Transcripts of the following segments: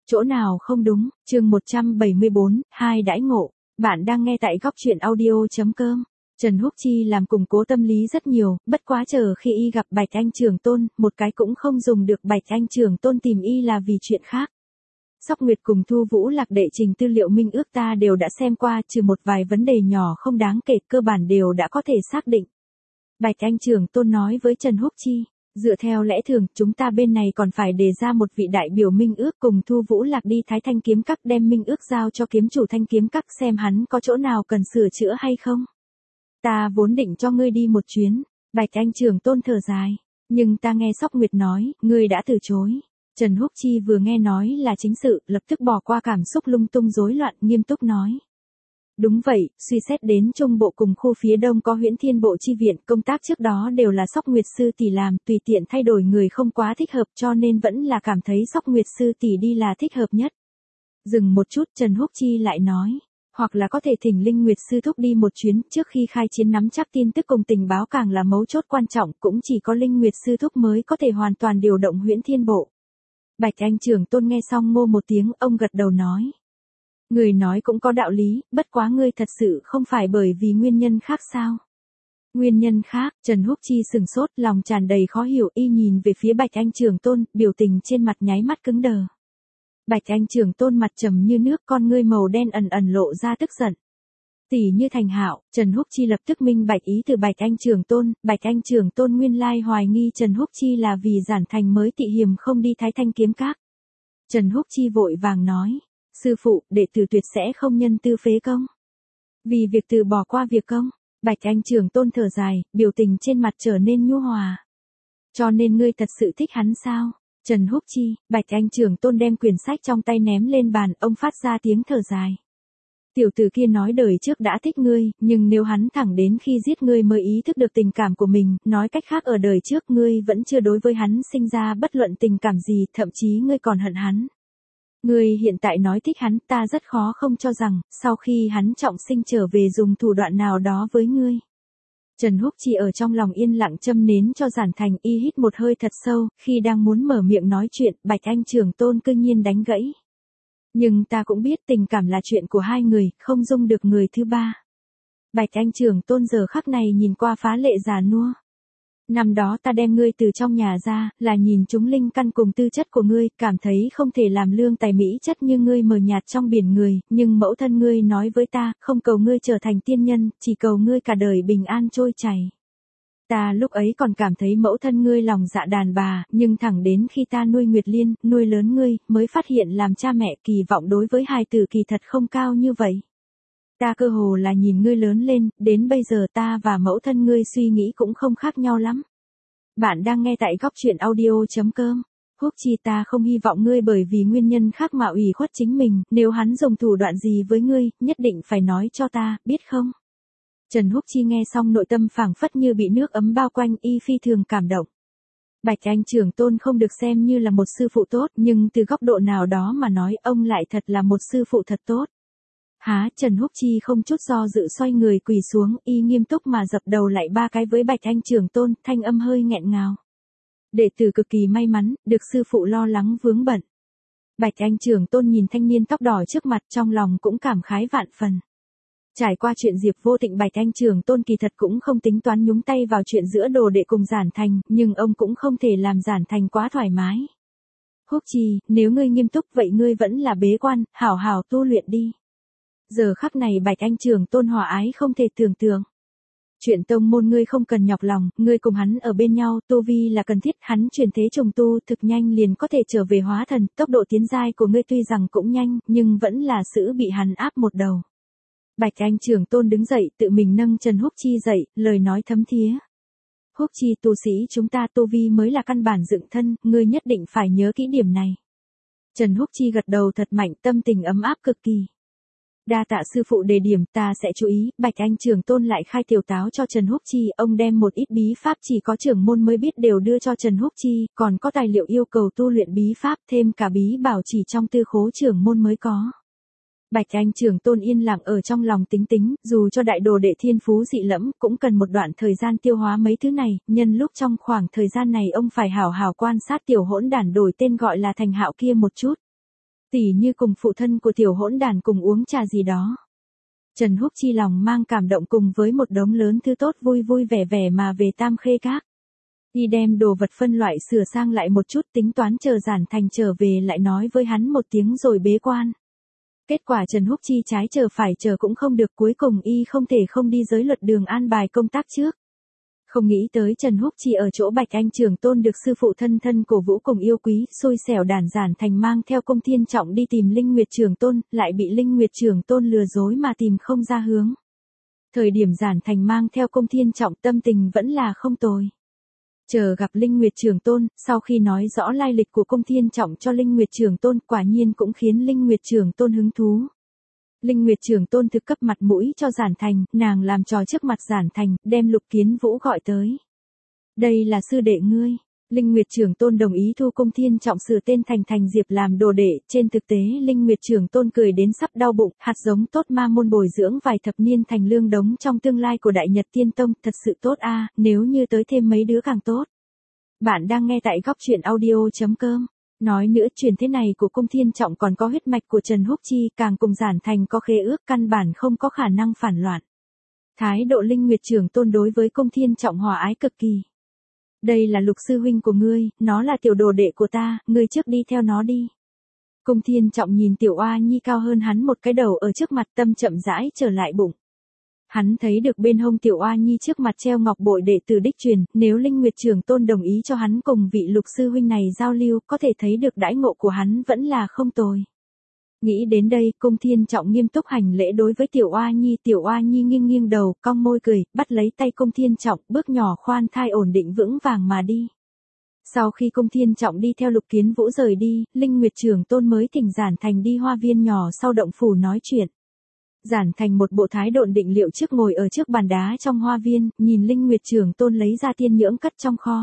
Chỗ nào không đúng, chương 174, hai đãi ngộ. Bạn đang nghe tại góc truyện audio.com. Trần Húc Chi làm củng cố tâm lý rất nhiều, bất quá chờ khi y gặp Bạch Anh Trường Tôn, một cái cũng không dùng được. Bạch Anh Trường Tôn tìm y là vì chuyện khác. Sóc Nguyệt cùng Thu Vũ Lạc đệ trình tư liệu minh ước ta đều đã xem qua, trừ một vài vấn đề nhỏ không đáng kể, cơ bản đều đã có thể xác định. Bạch Anh Trường Tôn nói với Trần Húc Chi, dựa theo lẽ thường, chúng ta bên này còn phải đề ra một vị đại biểu minh ước, cùng Thu Vũ Lạc đi Thái Thanh Kiếm Các đem minh ước giao cho kiếm chủ Thanh Kiếm Các xem hắn có chỗ nào cần sửa chữa hay không. Ta vốn định cho ngươi đi một chuyến. Bạch Anh Trường Tôn thở dài, nhưng ta nghe Sóc Nguyệt nói, ngươi đã từ chối. Trần Húc Chi vừa nghe nói là chính sự, lập tức bỏ qua cảm xúc lung tung rối loạn, nghiêm túc nói. Đúng vậy, suy xét đến Trung Bộ cùng khu phía Đông có Huyễn Thiên Bộ chi viện, công tác trước đó đều là Sóc Nguyệt sư tỷ làm, tùy tiện thay đổi người không quá thích hợp, cho nên vẫn là cảm thấy Sóc Nguyệt sư tỷ đi là thích hợp nhất. Dừng một chút, Trần Húc Chi lại nói, hoặc là có thể thỉnh Linh Nguyệt sư thúc đi một chuyến, trước khi khai chiến nắm chắc tin tức cùng tình báo càng là mấu chốt quan trọng, cũng chỉ có Linh Nguyệt sư thúc mới có thể hoàn toàn điều động Huyễn Thiên Bộ. Bạch Anh Trường Tôn nghe xong ngô một tiếng, ông gật đầu nói. Người nói cũng có đạo lý, bất quá ngươi thật sự không phải bởi vì nguyên nhân khác sao? Nguyên nhân khác, Trần Húc Chi sừng sốt, lòng tràn đầy khó hiểu, y nhìn về phía Bạch Anh Trường Tôn, biểu tình trên mặt nháy mắt cứng đờ. Bạch Anh Trường Tôn mặt trầm như nước, con ngươi màu đen ẩn ẩn lộ ra tức giận. Tỷ như Thành Hạo, Trần Húc Chi lập tức minh bạch ý từ Bạch Anh Trường Tôn. Bạch Anh Trường Tôn nguyên lai hoài nghi Trần Húc Chi là vì Giản Thành mới tị hiềm không đi Thái Thanh Kiếm Các. Trần Húc Chi vội vàng nói, sư phụ, đệ tử tuyệt sẽ không nhân tư phế công. Vì việc từ bỏ qua việc công. Bạch Anh Trường Tôn thở dài, biểu tình trên mặt trở nên nhu hòa. Cho nên ngươi thật sự thích hắn sao? Trần Húc Chi, Bạch Anh Trường Tôn đem quyển sách trong tay ném lên bàn, ông phát ra tiếng thở dài. Tiểu tử kia nói đời trước đã thích ngươi, nhưng nếu hắn thẳng đến khi giết ngươi mới ý thức được tình cảm của mình, nói cách khác ở đời trước ngươi vẫn chưa đối với hắn sinh ra bất luận tình cảm gì, thậm chí ngươi còn hận hắn. Ngươi hiện tại nói thích hắn, ta rất khó không cho rằng, sau khi hắn trọng sinh trở về dùng thủ đoạn nào đó với ngươi. Trần Húc Chi ở trong lòng yên lặng châm nến cho Giản Thành, y hít một hơi thật sâu, khi đang muốn mở miệng nói chuyện, Bạch Anh Trường Tôn cư nhiên đánh gãy. Nhưng ta cũng biết tình cảm là chuyện của hai người, không dung được người thứ ba. Bạch Anh Trường Tôn giờ khắc này nhìn qua phá lệ già nua. Năm đó ta đem ngươi từ trong nhà ra, là nhìn chúng linh căn cùng tư chất của ngươi, cảm thấy không thể làm lương tài mỹ chất như ngươi mờ nhạt trong biển người, nhưng mẫu thân ngươi nói với ta, không cầu ngươi trở thành tiên nhân, chỉ cầu ngươi cả đời bình an trôi chảy. Ta lúc ấy còn cảm thấy mẫu thân ngươi lòng dạ đàn bà, nhưng thẳng đến khi ta nuôi Nguyệt Liên, nuôi lớn ngươi, mới phát hiện làm cha mẹ kỳ vọng đối với hài tử kỳ thật không cao như vậy. Ta cơ hồ là nhìn ngươi lớn lên, đến bây giờ ta và mẫu thân ngươi suy nghĩ cũng không khác nhau lắm. Bạn đang nghe tại góc truyện audio.com. Húc Chi, ta không hy vọng ngươi bởi vì nguyên nhân khác mà ủy khuất chính mình, nếu hắn dùng thủ đoạn gì với ngươi, nhất định phải nói cho ta, biết không? Trần Húc Chi nghe xong nội tâm phảng phất như bị nước ấm bao quanh, y phi thường cảm động. Bạch Anh Trường Tôn không được xem như là một sư phụ tốt, nhưng từ góc độ nào đó mà nói, ông lại thật là một sư phụ thật tốt. Há, Trần Húc Chi không chút do dự xoay người quỳ xuống, y nghiêm túc mà dập đầu lại 3 cái với Bạch Anh Trường Tôn, thanh âm hơi nghẹn ngào. Đệ tử cực kỳ may mắn, được sư phụ lo lắng vướng bận. Bạch Anh Trường Tôn nhìn thanh niên tóc đỏ trước mặt, trong lòng cũng cảm khái vạn phần. Trải qua chuyện Diệp Vô Tịnh, Bạch Anh Trường Tôn kỳ thật cũng không tính toán nhúng tay vào chuyện giữa đồ đệ cùng Giản Thành, nhưng ông cũng không thể làm Giản Thành quá thoải mái. Húc Chi, nếu ngươi nghiêm túc vậy ngươi vẫn là bế quan, hảo hảo tu luyện đi. Giờ khắc này Bạch Anh Trường Tôn hòa ái không thể tưởng tượng. Chuyện tông môn ngươi không cần nhọc lòng, ngươi cùng hắn ở bên nhau, tu vi là cần thiết, hắn chuyển thế trùng tu thực nhanh liền có thể trở về hóa thần, tốc độ tiến giai của ngươi tuy rằng cũng nhanh, nhưng vẫn là sự bị hắn áp một đầu. Bạch Anh Trường Tôn đứng dậy, tự mình nâng Trần Húc Chi dậy, lời nói thấm thía. Húc Chi, tu sĩ chúng ta tu vi mới là căn bản dựng thân, ngươi nhất định phải nhớ kỹ điểm này. Trần Húc Chi gật đầu thật mạnh, tâm tình ấm áp cực kỳ. Đa tạ sư phụ đề điểm, ta sẽ chú ý. Bạch Anh Trường Tôn lại khai tiểu táo cho Trần Húc Chi, ông đem một ít bí pháp chỉ có trưởng môn mới biết đều đưa cho Trần Húc Chi, còn có tài liệu yêu cầu tu luyện bí pháp, thêm cả bí bảo chỉ trong tư khố trưởng môn mới có. Bạch Anh Trường Tôn yên lặng ở trong lòng tính tính, dù cho đại đồ đệ thiên phú dị lẫm, cũng cần một đoạn thời gian tiêu hóa mấy thứ này, nhân lúc trong khoảng thời gian này ông phải hảo hảo quan sát tiểu hỗn đản đổi tên gọi là Thành Hạo kia một chút. Tỉ như cùng phụ thân của tiểu hỗn đản cùng uống trà gì đó. Trần Húc Chi lòng mang cảm động cùng với một đống lớn thứ tốt vui vui vẻ vẻ mà về Tam Khê Các. Y đem đồ vật phân loại sửa sang lại một chút, tính toán chờ Giản Thành trở về lại nói với hắn một tiếng rồi bế quan. Kết quả Trần Húc Chi trái chờ phải chờ cũng không được, cuối cùng y không thể không đi giới luật đường an bài công tác trước. Không nghĩ tới Trần Húc Chi ở chỗ Bạch Anh Trường Tôn được sư phụ thân thân cổ vũ cùng yêu quý, xui xẻo đàn Giản Thành mang theo Công Thiên Trọng đi tìm Linh Nguyệt Trường Tôn, lại bị Linh Nguyệt Trường Tôn lừa dối mà tìm không ra hướng. Thời điểm Giản Thành mang theo Công Thiên Trọng tâm tình vẫn là không tồi. Chờ gặp Linh Nguyệt Trường Tôn, sau khi nói rõ lai lịch của Công Thiên Trọng cho Linh Nguyệt Trường Tôn, quả nhiên cũng khiến Linh Nguyệt Trường Tôn hứng thú. Linh Nguyệt Trường Tôn thực cấp mặt mũi cho Giản Thành, nàng làm trò trước mặt Giản Thành, đem Lục Kiến Vũ gọi tới. Đây là sư đệ ngươi. Linh Nguyệt Trường Tôn đồng ý thu Công Thiên Trọng sửa tên thành Thành Diệp làm đồ đệ, trên thực tế Linh Nguyệt Trường Tôn cười đến sắp đau bụng, hạt giống tốt ma môn bồi dưỡng vài thập niên thành lương đống trong tương lai của Đại Nhật Tiên Tông, thật sự tốt a, nếu như tới thêm mấy đứa càng tốt. Bạn đang nghe tại góc truyện audio.com. Nói nữa truyền thế này của Công Thiên Trọng còn có huyết mạch của Trần Húc Chi, càng cùng Giản Thành có khế ước, căn bản không có khả năng phản loạn. Thái độ Linh Nguyệt Trường Tôn đối với Công Thiên Trọng hòa ái cực kỳ. Đây là Lục sư huynh của ngươi, nó là tiểu đồ đệ của ta, ngươi trước đi theo nó đi. Công Thiên Trọng nhìn tiểu oa nhi cao hơn hắn một cái đầu ở trước mặt, tâm chậm rãi trở lại bụng. Hắn thấy được bên hông tiểu oa nhi trước mặt treo ngọc bội đệ tử đích truyền, nếu Linh Nguyệt Trường Tôn đồng ý cho hắn cùng vị Lục sư huynh này giao lưu, có thể thấy được đãi ngộ của hắn vẫn là không tồi. Nghĩ đến đây, Công Thiên Trọng nghiêm túc hành lễ đối với tiểu oa nhi nghiêng nghiêng đầu, cong môi cười, bắt lấy tay Công Thiên Trọng, bước nhỏ khoan thai ổn định vững vàng mà đi. Sau khi Công Thiên Trọng đi theo Lục Kiến Vũ rời đi, Linh Nguyệt Trường Tôn mới thỉnh Giản Thành đi hoa viên nhỏ sau động phủ nói chuyện. Giản Thành một bộ thái độn định liệu trước ngồi ở trước bàn đá trong hoa viên, nhìn Linh Nguyệt Trường Tôn lấy ra tiên nhưỡng cất trong kho.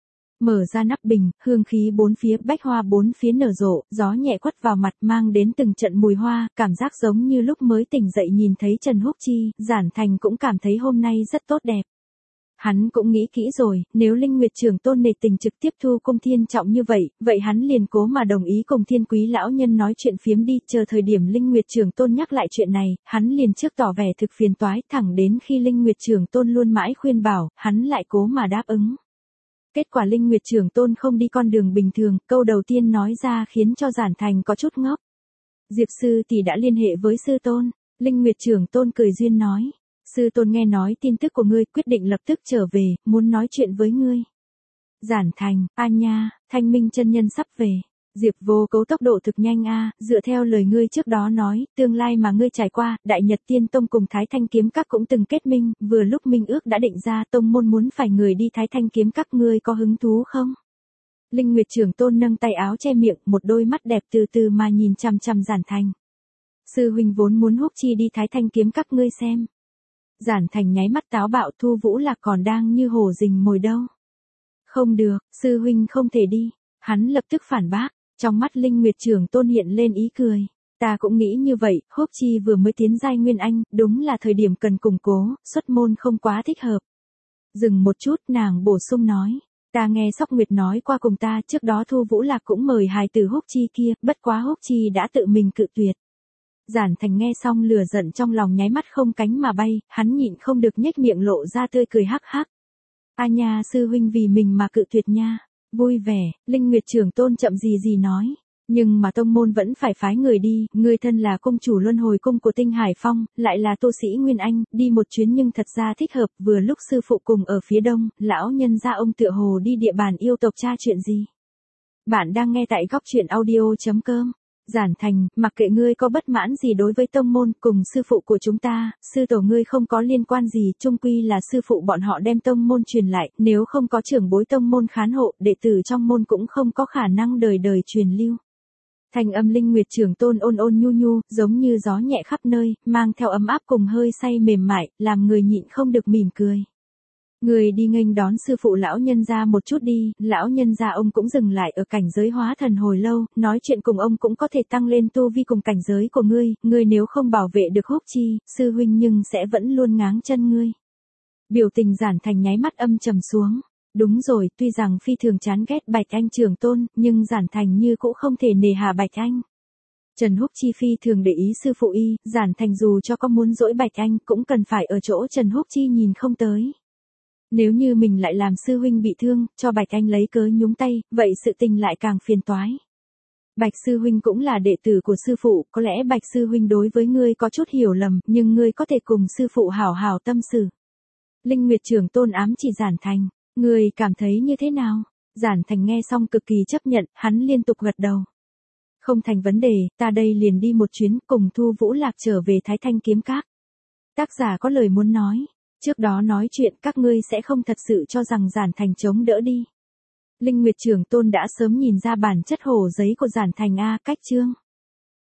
Mở ra nắp bình, hương khí bốn phía, bách hoa bốn phía nở rộ, gió nhẹ quất vào mặt mang đến từng trận mùi hoa, cảm giác giống như lúc mới tỉnh dậy nhìn thấy Trần Húc Chi, Giản Thành cũng cảm thấy hôm nay rất tốt đẹp. Hắn cũng nghĩ kỹ rồi, nếu Linh Nguyệt Trường Tôn nể tình trực tiếp thu Công Thiên Trọng như vậy hắn liền cố mà đồng ý cùng Thiên Quý lão nhân nói chuyện phiếm đi, chờ thời điểm Linh Nguyệt Trường Tôn nhắc lại chuyện này, hắn liền trước tỏ vẻ thực phiền toái, thẳng đến khi Linh Nguyệt Trường Tôn luôn mãi khuyên bảo, hắn lại cố mà đáp ứng. Kết quả Linh Nguyệt Trường Tôn không đi con đường bình thường, câu đầu tiên nói ra khiến cho Giản Thành có chút ngốc. Diệp sư tỷ đã liên hệ với sư tôn. Linh Nguyệt Trường Tôn cười duyên nói. Sư tôn nghe nói tin tức của ngươi, quyết định lập tức trở về, muốn nói chuyện với ngươi. Giản Thành, a nha, Thanh Minh chân nhân sắp về. Diệp Vô Cấu tốc độ thực nhanh a, dựa theo lời ngươi trước đó nói, tương lai mà ngươi trải qua, Đại Nhật Tiên Tông cùng Thái Thanh Kiếm Các cũng từng kết minh, vừa lúc minh ước đã định ra, tông môn muốn phải người đi Thái Thanh Kiếm Các, ngươi có hứng thú không? Linh Nguyệt Trường Tôn nâng tay áo che miệng, một đôi mắt đẹp từ từ mà nhìn chằm chằm Giản Thành. Sư huynh vốn muốn Húc Chi đi Thái Thanh Kiếm Các, ngươi xem. Giản Thành nháy mắt táo bạo, Thu Vũ Lạc còn đang như hổ rình mồi đâu. Không được, sư huynh không thể đi. Hắn lập tức phản bác. Trong mắt Linh Nguyệt Trường Tôn hiện lên ý cười. Ta cũng nghĩ như vậy, Húc Chi vừa mới tiến giai Nguyên Anh, đúng là thời điểm cần củng cố, xuất môn không quá thích hợp. Dừng một chút, nàng bổ sung nói. Ta nghe Sóc Nguyệt nói qua cùng ta, trước đó Thu Vũ Lạc cũng mời hài tử Húc Chi kia, bất quá Húc Chi đã tự mình cự tuyệt. Giản Thành nghe xong lửa giận trong lòng nháy mắt không cánh mà bay, hắn nhịn không được nhếch miệng lộ ra tươi cười hắc hắc. A nha, sư huynh vì mình mà cự tuyệt nha. Vui vẻ, Linh Nguyệt Trường Tôn chậm gì nói. Nhưng mà tông môn vẫn phải phái người đi, người thân là cung chủ luân hồi cung của Tinh Hải Phong, lại là tu sĩ Nguyên Anh, đi một chuyến nhưng thật ra thích hợp, vừa lúc sư phụ cùng ở phía đông, lão nhân gia ông tựa hồ đi địa bàn yêu tộc tra chuyện gì. Bạn đang nghe tại góc truyện audio.com. Giản Thành, mặc kệ ngươi có bất mãn gì đối với tông môn cùng sư phụ của chúng ta, sư tổ ngươi không có liên quan gì, chung quy là sư phụ bọn họ đem tông môn truyền lại, nếu không có trưởng bối tông môn khán hộ, đệ tử trong môn cũng không có khả năng đời đời truyền lưu. Thanh âm Linh Nguyệt Trường Tôn ôn ôn nhu nhu, giống như gió nhẹ khắp nơi, mang theo ấm áp cùng hơi say mềm mại, làm người nhịn không được mỉm cười. Người đi nghênh đón sư phụ lão nhân gia một chút đi, lão nhân gia ông cũng dừng lại ở cảnh giới hóa thần hồi lâu, nói chuyện cùng ông cũng có thể tăng lên tu vi cùng cảnh giới của ngươi nếu không bảo vệ được Húc Chi, sư huynh nhưng sẽ vẫn luôn ngáng chân ngươi. Biểu tình Giản Thành nháy mắt âm trầm xuống. Đúng rồi, tuy rằng phi thường chán ghét Bạch Anh Trường Tôn, nhưng Giản Thành như cũng không thể nề hà Bạch Anh. Trần Húc Chi phi thường để ý sư phụ y, Giản Thành dù cho có muốn dỗi Bạch Anh cũng cần phải ở chỗ Trần Húc Chi nhìn không tới. Nếu như mình lại làm sư huynh bị thương, cho Bạch Anh lấy cớ nhúng tay, vậy sự tình lại càng phiền toái. Bạch sư huynh cũng là đệ tử của sư phụ, có lẽ Bạch sư huynh đối với ngươi có chút hiểu lầm, nhưng ngươi có thể cùng sư phụ hảo hảo tâm sự. Linh Nguyệt trưởng tôn ám chỉ Giản Thành, ngươi cảm thấy như thế nào? Giản Thành nghe xong cực kỳ chấp nhận, hắn liên tục gật đầu. Không thành vấn đề, ta đây liền đi một chuyến cùng Thu Vũ Lạc trở về Thái Thanh kiếm các. Tác giả có lời muốn nói, trước đó nói chuyện các ngươi sẽ không thật sự cho rằng Giản Thành chống đỡ đi. Linh Nguyệt trưởng tôn đã sớm nhìn ra bản chất hổ giấy của Giản Thành a, cách chương.